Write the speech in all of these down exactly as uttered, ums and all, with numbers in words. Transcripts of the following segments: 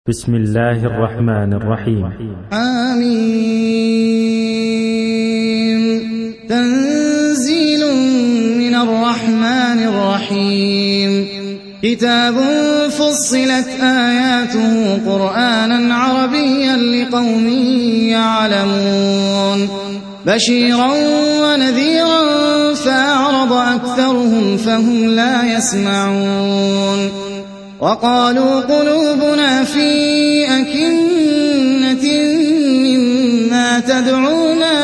بسم الله الرحمن الرحيم. آمين. تنزيل من الرحمن الرحيم. كتاب فصلت آياته قرآنا عربيا لقوم يعلمون بشيرا ونذيرا فأعرض أكثرهم فهم لا يسمعون وقالوا قلوبنا في أكنة مما تدعونا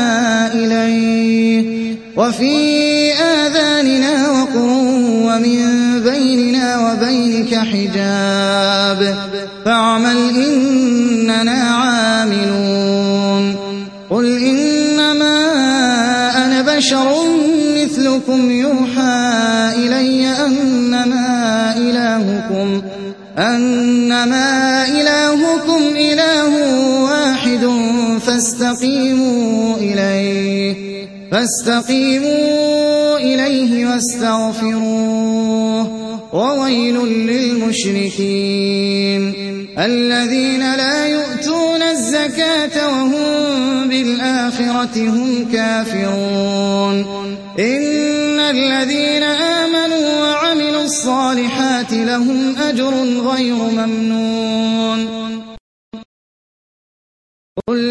إليه وفي آذاننا وقر ومن بيننا وبينك حجاب فاعمل إننا عاملون قل إنما أنا بشر مثلكم يوحى إلي أنما إلهكم أنما إلهكم إله واحد فاستقيموا إليه فاستقيموا إليه واستغفروه وويل للمشركين الذين لا يؤتون الزكاة وهم بالآخرة هم كافرون إن الذين آمنوا وعملوا الصالحات لهم أجر غير ممنون قل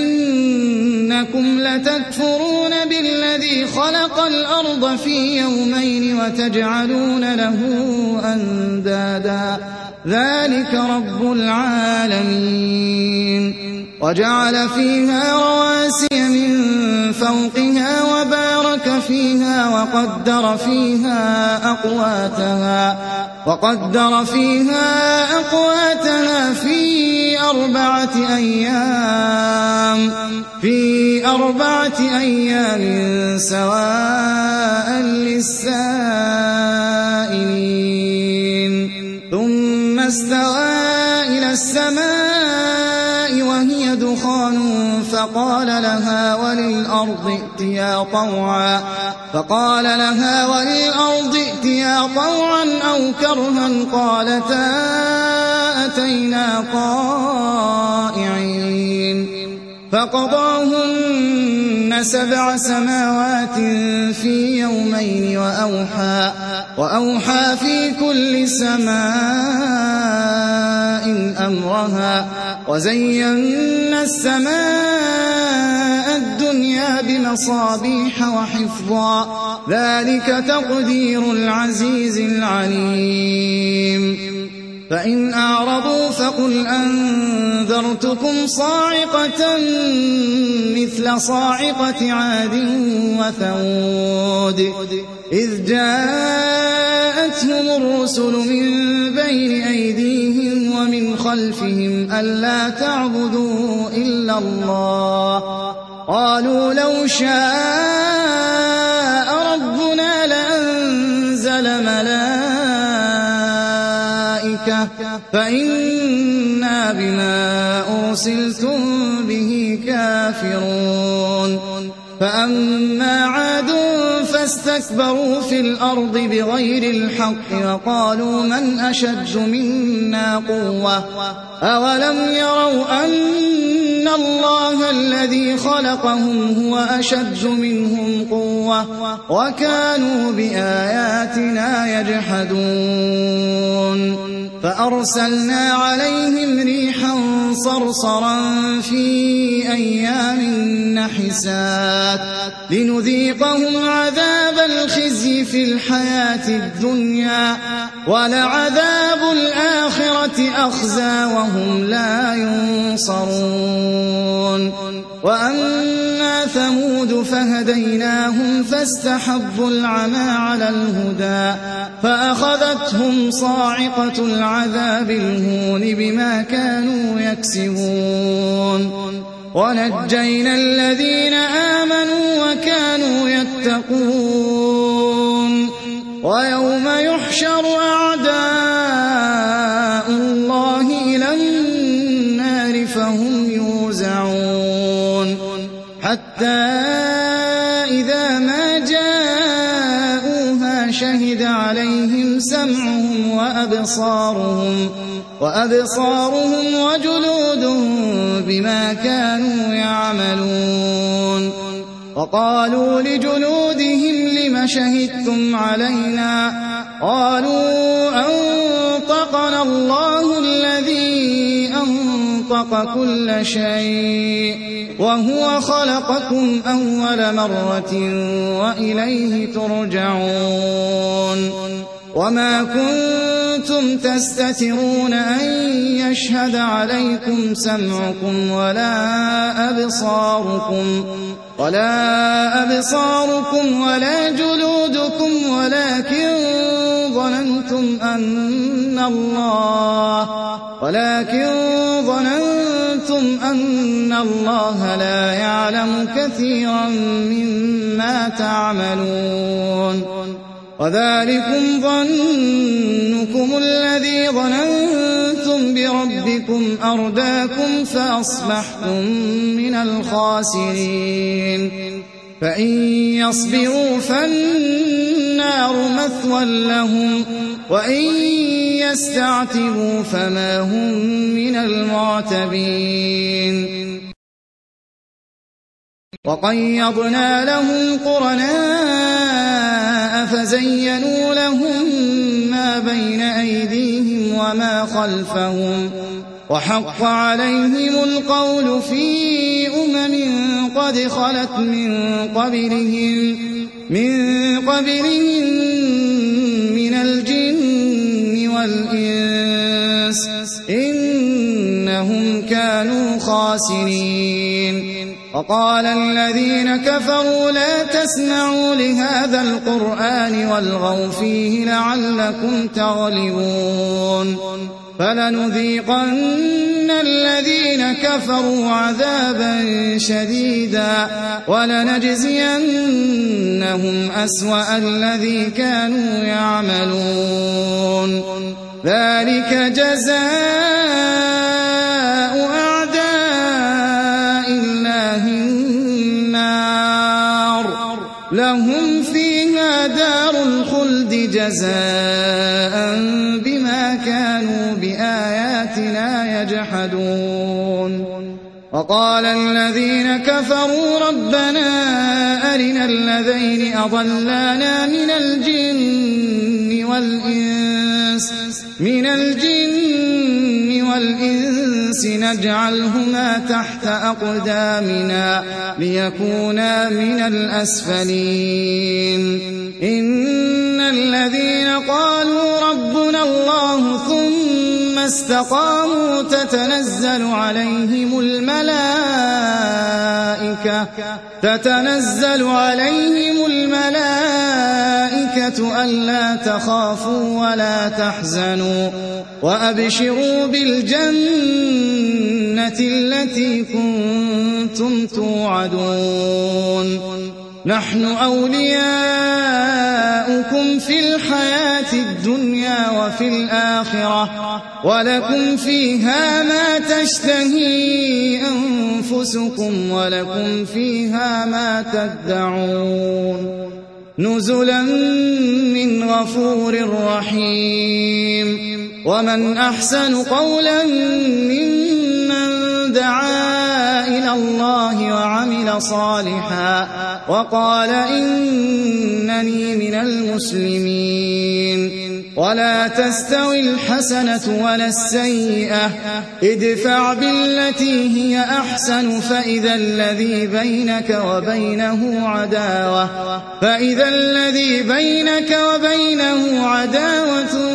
أئنكم لتكفرون بالذي خلق الأرض في يومين وتجعلون له أندادا ذلك رب العالمين وجعل فيها رواسي من فوقها وبارك فيها وقدر فيها أقواتها وقدر فيها أقواتها في أربعة أيام في أربعة أيام سواء للسائلين ثم استوى إلى السماء وهي دخان فقال لها وللأرض ائتيا طوعا فقال لها وللأرض ائتيا طوعا أو كرها قالتا أتينا طائعين فقضاهن سبع سماوات في يومين وأوحى وأوحى في كل سماء أمرها وزينا السماء الدنيا بمصابيح وحفظا ذلك تقدير العزيز العليم فإن أعرضوا فقل أنذرتكم صاعقة مثل صاعقة عاد وثمود إذ جاءتهم الرسل من بين أيديهم ومن خلفهم ألا تعبدوا إلا الله قالوا لو شاء ربنا لأنزل ملائكة فإنا بما أرسلتم به كافرون فأما عاد فاستكبروا في الأرض بغير الحق وقالوا من أشد منا قوة أولم يروا أن الله الذي خلقهم هو أشد منهم قوة وكانوا بآياتنا يجحدون فأرسلنا عليهم ريحا صرصرا في أيام نحسات لنذيقهم عذاب الخزي في الحياة الدنيا ولعذاب الآخرة أخزى وهم لا ينصرون وأما ثمود فهديناهم فاستحبوا العمى على الهدى فأخذتهم صاعقة العذاب الهون بما كانوا يكسبون ونجينا الذين آمنوا وكانوا يتقون ويوم يحشر أعداء الله إلى النار فهم يوزعون حتى إذا ما جاءوها شهد عليهم سمعهم وأبصارهم وأبصارهم وجلودهم بما كانوا يعملون. وقالوا لجلودهم لم شهدتم علينا؟ قالوا أنطقنا الله الذي أنطق كل شيء وهو خلقكم أول مرة وإليه ترجعون. وما كنتم تستترون أن يشهد عليكم سمعكم ولا أبصاركم ولا أبصاركم ولا جلودكم ولكن ظننتم أن الله ولكن ظننتم أن الله لا يعلم كثيرا مما تعملون. وذلكم ظنكم الذي ظننتم بربكم أرداكم فأصبحتم من الخاسرين. فإن يصبروا فالنار مثوى لهم وإن يستعتبوا فما هم من المعتبين. وقيضنا لهم قرناء فزينوا لهم ما بين أيديهم وما خلفهم وحق عليهم القول في أمم قد خلت من قبلهم من قبلهم من الجن والإنس إنهم كانوا خاسرين. وقال الذين كفروا لا تسمعوا لهذا القرآن والغوا فيه لعلكم تغلبون. فلنذيقن الذين كفروا عذابا شديدا ولنجزينهم أسوأ الذي كانوا يعملون. ذلك جزاء أعداء الله النار لهم فيها دار الخلد جزاء بما كانوا بآياتنا يجحدون. وقال الذين كفروا ربنا أرنا الذين أضلانا من الجن والإنس من الجن والإنس نجعلهما تحت أقدامنا ليكونا من الأسفلين. إن الذين قالوا ربنا الله ثم استقاموا تتنزل عليهم الملائكة تتنزل عليهم الملائكة ألا تخافوا ولا تحزنوا وأبشروا بالجنة التي كنتم توعدون. نحن أولياؤكم في الحياة الدنيا وفي الآخرة ولكم فيها ما تشتهي أنفسكم ولكم فيها ما تدعون. نزلا من غفور رحيم. ومن أحسن قولا ممن دعا إلى الله وعمل صالحا وقال إنني من المسلمين. ولا تستوي الحسنة ولا السيئة ادفع بالتي هي أحسن فإذا الذي بينك وبينه عداوة فإذا الذي بينك وبينه عداوة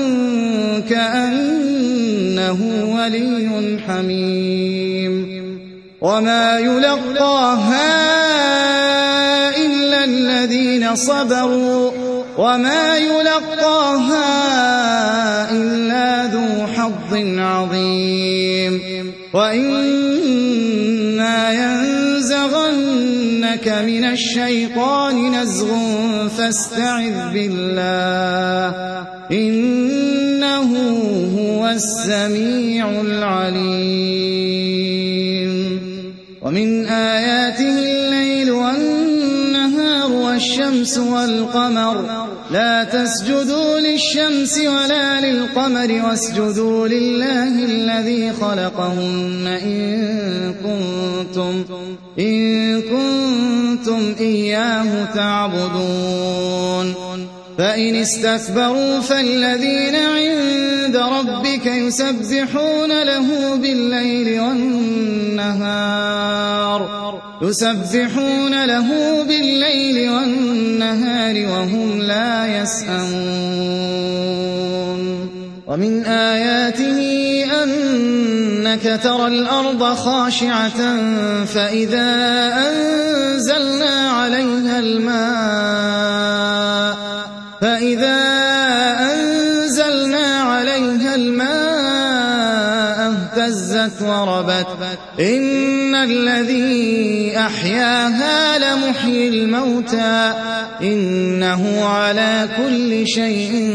كأنه ولي حميم. وما يلقاها إلا الذين صبروا وما يلقاها إلا ذو حظ عظيم. وإما ينزغنك من الشيطان نزغ فاستعذ بالله إنه هو السميع العليم. ومن آياته الليل والنهار والشمس والقمر لا تسجدوا للشمس ولا للقمر واسجدوا لله الذي خلقهن إن كنتم, إن كنتم إياه تعبدون فإن استكبروا فالذين عند ربك يسبحون له بالليل والنهار يسبحون له بالليل والنهار وهم لا يسأمون ومن آياته أنك ترى الأرض خاشعة فإذا أنزلنا عليها الماء فإذا أنزلنا عليها الماء اهتزت وربت إن الذي أحياها لمحيي الموتى إنه على كل شيء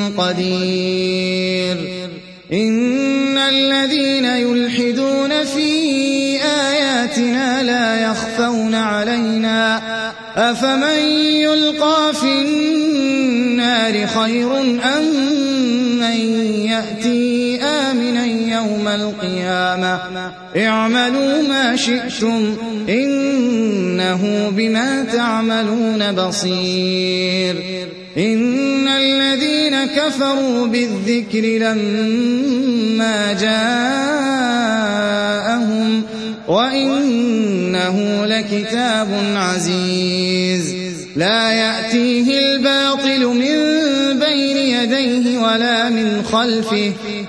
قدير إن الذين يلحدون في آياتنا لا يخفون علينا أفمن يلقى في النار خير أم من يأتي آمنا يوم القيامة اعملوا ما شئتم إنه بما تعملون بصير إن الذين كفروا بالذكر لما جاءهم وإنه لكتاب عزيز لا يأتيه الباطل من بين يديه ولا من خلفه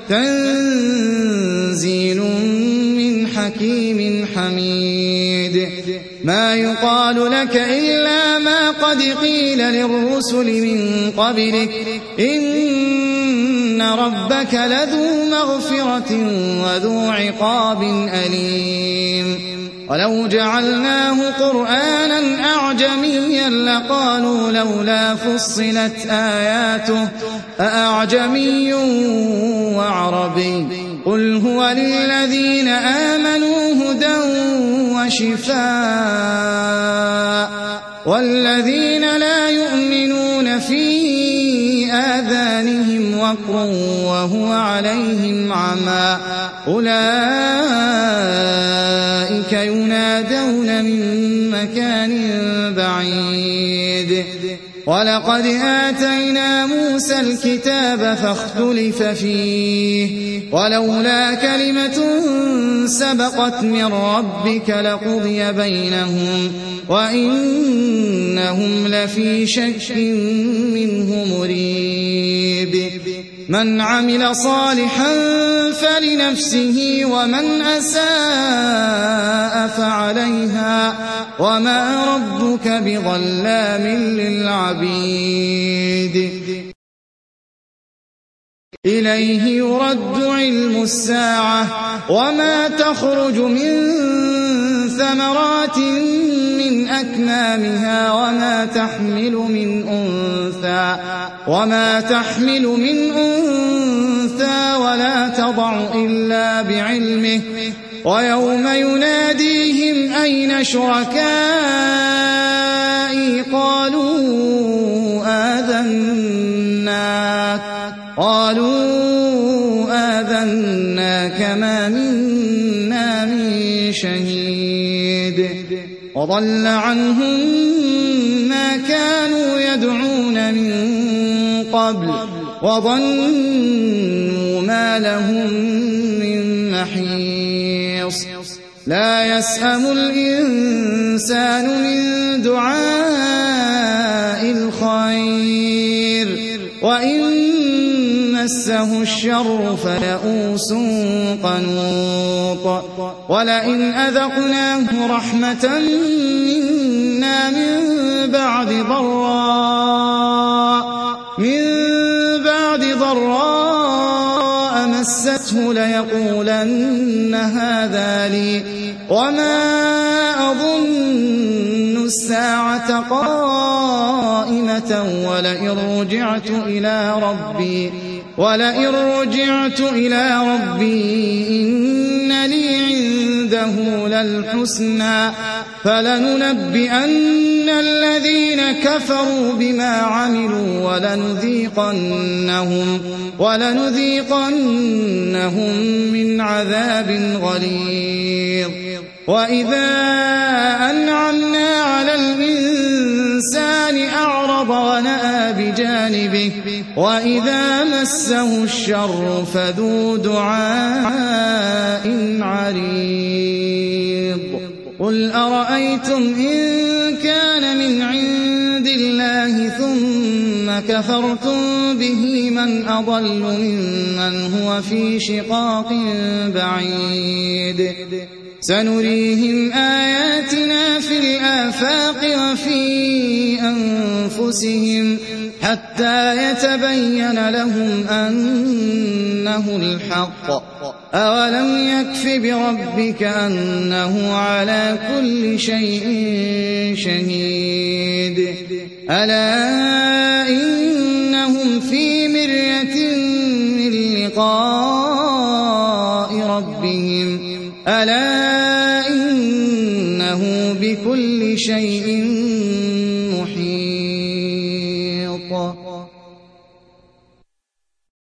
تنزيل من حكيم حميد ما يقال لك إلا ما قد قيل للرسل من قبلك إن ربك لذو مغفرة وذو عقاب أليم ولو جعلناه قرآنا أعجميا لقالوا لولا فصلت آياته أأعجمي وعربي قل هو للذين آمنوا هدى وشفاء والذين لا يؤمنون في آذانهم وقر وهو عليهم عمى أولئك ينادون من مكان بعيد ولقد آتينا موسى الكتاب فاختلف فيه ولولا كلمة سبقت من ربك لقضي بينهم وإنهم لفي شك منه مريب من عمل صالحا فلنفسه ومن أساء فعليها وما ربك بظلام للعبيد إليه يرد علم الساعة وما تخرج من ثمرات من أكمامها وما تحمل من أنثى وما تحمل من أنثى ولا تضع إلا بعلمه ويوم يناديهم أين شركائي قالوا آذناك قالوا آذناك ما منا من شهيد وضل عنهم ما كانوا يدعون من قبل وظنوا ما لهم من محيص لا يسأم الإنسان من دعاء الخير وإن مسه الشر فيئوس قنوط ولئن أذقناه رحمة منا من بعد ضراء من بعد ضراء مسته ليقولن هذا لي وما أظن الساعة قائمة ولئن رجعت إلى ربي ولئن رجعت إلى ربي إن لي عنده للحسنى فلننبئن إن الذين كفروا بما عملوا ولنذيقنهم, ولنذيقنهم من عذاب غليظ وإذا أنعمنا على الإنسان أعرض ونأى بجانبه وإذا مسه الشر فذو دعاء عريض قل أرأيتم إن كان من عند الله ثم كفرتم به من أضل ممن هو في شقاق بعيد سنريهم آياتنا في الآفاق وفي أنفسهم حتى يتبين لهم أنه الحق أولم يكف بربك أنه على كل شيء شهيد ألا إنهم في مرية من لقاء ربهم ألا إنه بكل شيء محيط